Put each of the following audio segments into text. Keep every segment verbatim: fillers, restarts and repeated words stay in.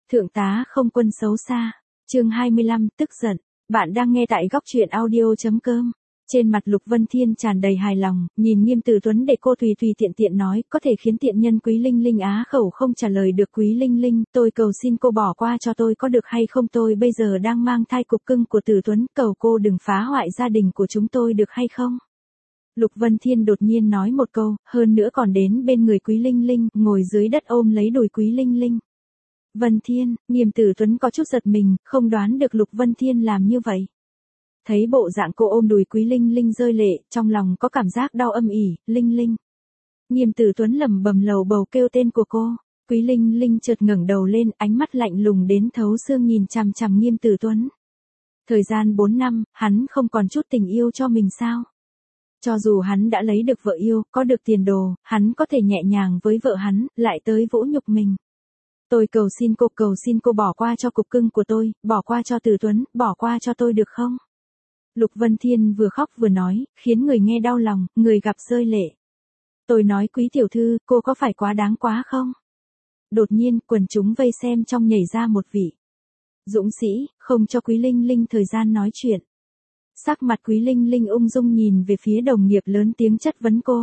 Thượng tá không quân xấu xa. Chương hai mươi lăm, tức giận. Bạn đang nghe tại góc truyện audio chấm com. Trên mặt Lục Vân Thiên tràn đầy hài lòng, nhìn Nghiêm Tử Tuấn để cô tùy tùy tiện tiện nói, có thể khiến tiện nhân Quý Linh Linh á khẩu không trả lời được. Quý Linh Linh, tôi cầu xin cô bỏ qua cho tôi có được hay không, tôi bây giờ đang mang thai cục cưng của Tử Tuấn, cầu cô đừng phá hoại gia đình của chúng tôi được hay không. Lục Vân Thiên đột nhiên nói một câu, hơn nữa còn đến bên người Quý Linh Linh, ngồi dưới đất ôm lấy đùi Quý Linh Linh. Vân Thiên, Nghiêm Tử Tuấn có chút giật mình, không đoán được Lục Vân Thiên làm như vậy. Thấy bộ dạng cô ôm đùi Quý Linh Linh rơi lệ, trong lòng có cảm giác đau âm ỉ. Linh Linh. Nghiêm Tử Tuấn lẩm bẩm lầu bầu kêu tên của cô. Quý Linh Linh chợt ngẩng đầu lên, ánh mắt lạnh lùng đến thấu xương nhìn chằm chằm Nghiêm Tử Tuấn. Thời gian bốn năm, hắn không còn chút tình yêu cho mình sao? Cho dù hắn đã lấy được vợ yêu, có được tiền đồ, hắn có thể nhẹ nhàng với vợ hắn, lại tới vỗ nhục mình. Tôi cầu xin cô, cầu xin cô bỏ qua cho cục cưng của tôi, bỏ qua cho Tử Tuấn, bỏ qua cho tôi được không? Lục Vân Thiên vừa khóc vừa nói, khiến người nghe đau lòng, người gặp rơi lệ. Tôi nói Quý tiểu thư, cô có phải quá đáng quá không? Đột nhiên, quần chúng vây xem trong nhảy ra một vị dũng sĩ, không cho Quý Linh Linh thời gian nói chuyện. Sắc mặt Quý Linh Linh ung dung nhìn về phía đồng nghiệp, lớn tiếng chất vấn cô.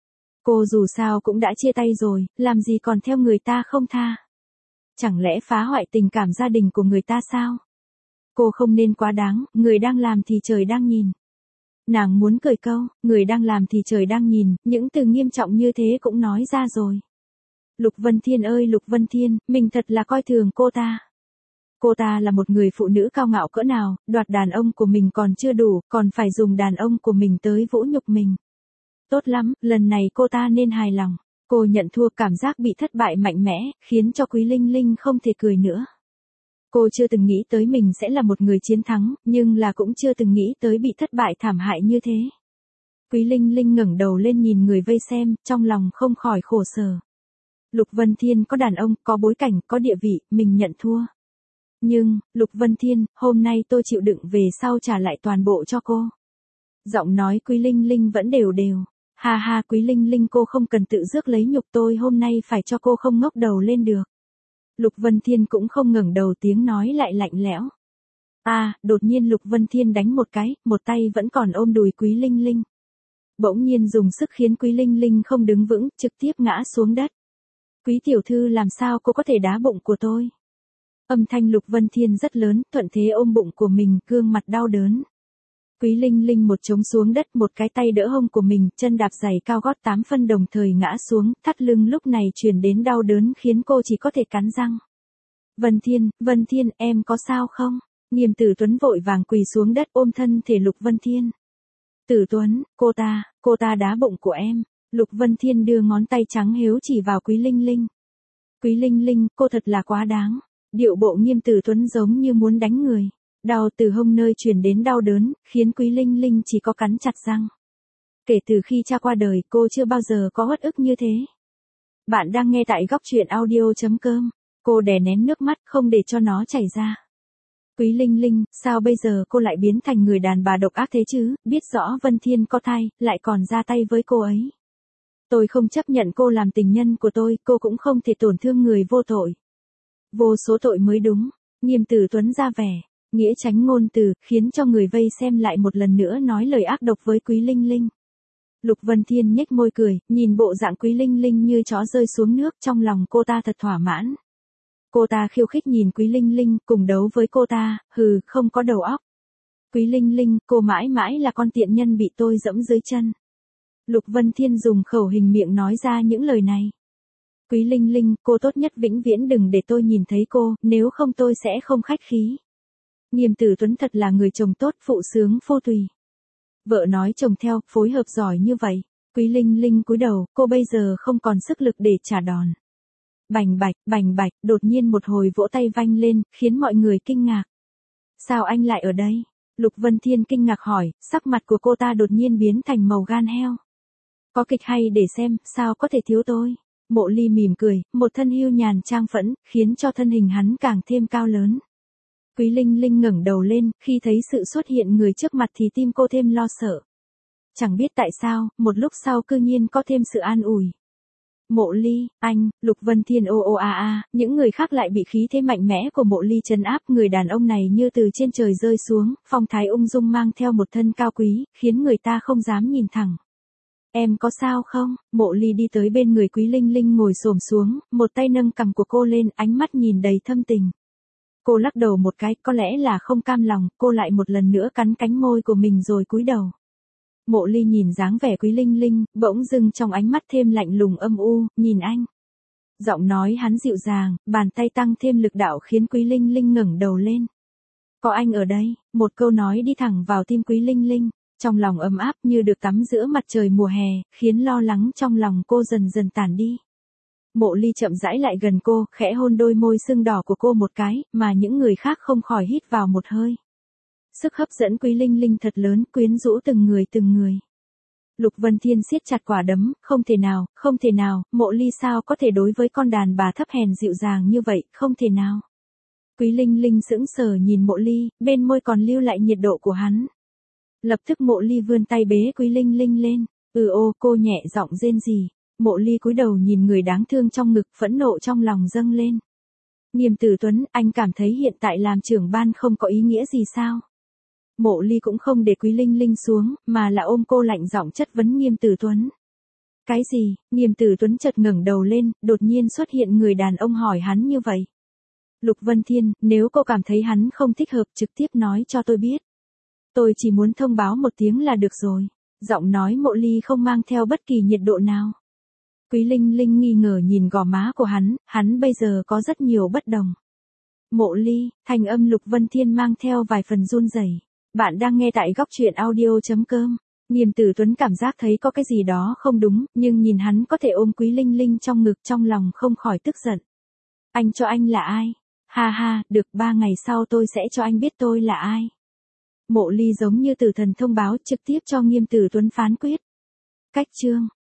Cô dù sao cũng đã chia tay rồi, làm gì còn theo người ta không tha? Chẳng lẽ phá hoại tình cảm gia đình của người ta sao? Cô không nên quá đáng, người đang làm thì trời đang nhìn. Nàng muốn cười câu, người đang làm thì trời đang nhìn, những từ nghiêm trọng như thế cũng nói ra rồi. Lục Vân Thiên ơi Lục Vân Thiên, mình thật là coi thường cô ta. Cô ta là một người phụ nữ cao ngạo cỡ nào, đoạt đàn ông của mình còn chưa đủ, còn phải dùng đàn ông của mình tới vỗ nhục mình. Tốt lắm, lần này cô ta nên hài lòng. Cô nhận thua, cảm giác bị thất bại mạnh mẽ, khiến cho Quý Linh Linh không thể cười nữa. Cô chưa từng nghĩ tới mình sẽ là một người chiến thắng, nhưng là cũng chưa từng nghĩ tới bị thất bại thảm hại như thế. Quý Linh Linh ngẩng đầu lên nhìn người vây xem, trong lòng không khỏi khổ sở. Lục Vân Thiên có đàn ông, có bối cảnh, có địa vị, mình nhận thua. Nhưng, Lục Vân Thiên, hôm nay tôi chịu đựng, về sau trả lại toàn bộ cho cô. Giọng nói Quý Linh Linh vẫn đều đều. Ha ha Quý Linh Linh, cô không cần tự rước lấy nhục, tôi hôm nay phải cho cô không ngóc đầu lên được. Lục Vân Thiên cũng không ngẩng đầu, tiếng nói lại lạnh lẽo. À, đột nhiên Lục Vân Thiên đánh một cái, một tay vẫn còn ôm đùi Quý Linh Linh. Bỗng nhiên dùng sức khiến Quý Linh Linh không đứng vững, trực tiếp ngã xuống đất. Quý tiểu thư, làm sao cô có thể đá bụng của tôi? Âm thanh Lục Vân Thiên rất lớn, thuận thế ôm bụng của mình, gương mặt đau đớn. Quý Linh Linh một trống xuống đất, một cái tay đỡ hông của mình, chân đạp giày cao gót tám phân đồng thời ngã xuống, thắt lưng lúc này truyền đến đau đớn khiến cô chỉ có thể cắn răng. Vân Thiên, Vân Thiên, em có sao không? Nghiêm Tử Tuấn vội vàng quỳ xuống đất ôm thân thể Lục Vân Thiên. Tử Tuấn, cô ta, cô ta đá bụng của em. Lục Vân Thiên đưa ngón tay trắng hiếu chỉ vào Quý Linh Linh. Quý Linh Linh, cô thật là quá đáng. Điệu bộ Nghiêm Tử Tuấn giống như muốn đánh người. Đau từ hông nơi truyền đến đau đớn, khiến Quý Linh Linh chỉ có cắn chặt răng. Kể từ khi cha qua đời, cô chưa bao giờ có uất ức như thế. Bạn đang nghe tại góc truyện audio chấm com. Cô đè nén nước mắt không để cho nó chảy ra. Quý Linh Linh, sao bây giờ cô lại biến thành người đàn bà độc ác thế chứ, biết rõ Vân Thiên có thai, lại còn ra tay với cô ấy. Tôi không chấp nhận cô làm tình nhân của tôi, cô cũng không thể tổn thương người vô tội. Vô số tội mới đúng. Nghiêm Tử Tuấn ra vẻ nghĩa tránh ngôn từ, khiến cho người vây xem lại một lần nữa nói lời ác độc với Quý Linh Linh. Lục Vân Thiên nhếch môi cười, nhìn bộ dạng Quý Linh Linh như chó rơi xuống nước, trong lòng cô ta thật thỏa mãn. Cô ta khiêu khích nhìn Quý Linh Linh, cùng đấu với cô ta, hừ, không có đầu óc. Quý Linh Linh, cô mãi mãi là con tiện nhân bị tôi giẫm dưới chân. Lục Vân Thiên dùng khẩu hình miệng nói ra những lời này. Quý Linh Linh, cô tốt nhất vĩnh viễn đừng để tôi nhìn thấy cô, nếu không tôi sẽ không khách khí. Nghiêm Tử Tuấn thật là người chồng tốt, phụ sướng phô tùy. Vợ nói chồng theo, phối hợp giỏi như vậy. Quý Linh Linh cúi đầu, cô bây giờ không còn sức lực để trả đòn. Bành bạch, bành bạch, đột nhiên một hồi vỗ tay vang lên, khiến mọi người kinh ngạc. Sao anh lại ở đây? Lục Vân Thiên kinh ngạc hỏi, sắc mặt của cô ta đột nhiên biến thành màu gan heo. Có kịch hay để xem, sao có thể thiếu tôi? Mộ Ly mỉm cười, một thân hưu nhàn trang phẫn, khiến cho thân hình hắn càng thêm cao lớn. Quý Linh Linh ngẩng đầu lên, khi thấy sự xuất hiện người trước mặt thì tim cô thêm lo sợ. Chẳng biết tại sao, một lúc sau cư nhiên có thêm sự an ủi. Mộ Ly, anh, Lục Vân Thiên ô ô a a, những người khác lại bị khí thế mạnh mẽ của Mộ Ly trấn áp, người đàn ông này như từ trên trời rơi xuống, phong thái ung dung mang theo một thân cao quý, khiến người ta không dám nhìn thẳng. Em có sao không? Mộ Ly đi tới bên người Quý Linh Linh ngồi xổm xuống, một tay nâng cằm của cô lên, ánh mắt nhìn đầy thâm tình. Cô lắc đầu một cái, có lẽ là không cam lòng, cô lại một lần nữa cắn cánh môi của mình rồi cúi đầu. Mộ Ly nhìn dáng vẻ Quý Linh Linh, bỗng dưng trong ánh mắt thêm lạnh lùng âm u, nhìn anh. Giọng nói hắn dịu dàng, bàn tay tăng thêm lực đạo khiến Quý Linh Linh ngẩng đầu lên. Có anh ở đây, một câu nói đi thẳng vào tim Quý Linh Linh, trong lòng ấm áp như được tắm giữa mặt trời mùa hè, khiến lo lắng trong lòng cô dần dần tản đi. Mộ Ly chậm rãi lại gần cô, khẽ hôn đôi môi sưng đỏ của cô một cái, mà những người khác không khỏi hít vào một hơi. Sức hấp dẫn Quý Linh Linh thật lớn, quyến rũ từng người từng người. Lục Vân Thiên siết chặt quả đấm, không thể nào, không thể nào, Mộ Ly sao có thể đối với con đàn bà thấp hèn dịu dàng như vậy, không thể nào. Quý Linh Linh sững sờ nhìn Mộ Ly, bên môi còn lưu lại nhiệt độ của hắn. Lập tức Mộ Ly vươn tay bế Quý Linh Linh lên, ừ ô, cô nhẹ giọng rên rỉ. Mộ Ly cúi đầu nhìn người đáng thương trong ngực, phẫn nộ trong lòng dâng lên. Nghiêm Tử Tuấn, anh cảm thấy hiện tại làm trưởng ban không có ý nghĩa gì sao? Mộ Ly cũng không để Quý Linh Linh xuống, mà là ôm cô lạnh giọng chất vấn Nghiêm Tử Tuấn. Cái gì? Nghiêm Tử Tuấn chợt ngẩng đầu lên, đột nhiên xuất hiện người đàn ông hỏi hắn như vậy. Lục Vân Thiên, nếu cô cảm thấy hắn không thích hợp trực tiếp nói cho tôi biết. Tôi chỉ muốn thông báo một tiếng là được rồi. Giọng nói Mộ Ly không mang theo bất kỳ nhiệt độ nào. Quý Linh Linh nghi ngờ nhìn gò má của hắn, hắn bây giờ có rất nhiều bất đồng. Mộ Ly, thanh âm Lục Vân Thiên mang theo vài phần run rẩy. Bạn đang nghe tại góc truyện audio chấm com. Nghiêm Tử Tuấn cảm giác thấy có cái gì đó không đúng, nhưng nhìn hắn có thể ôm Quý Linh Linh trong ngực, trong lòng không khỏi tức giận. Anh cho anh là ai? Ha ha, được, ba ngày sau tôi sẽ cho anh biết tôi là ai. Mộ Ly giống như tử thần thông báo trực tiếp cho Nghiêm Tử Tuấn phán quyết. Cách chương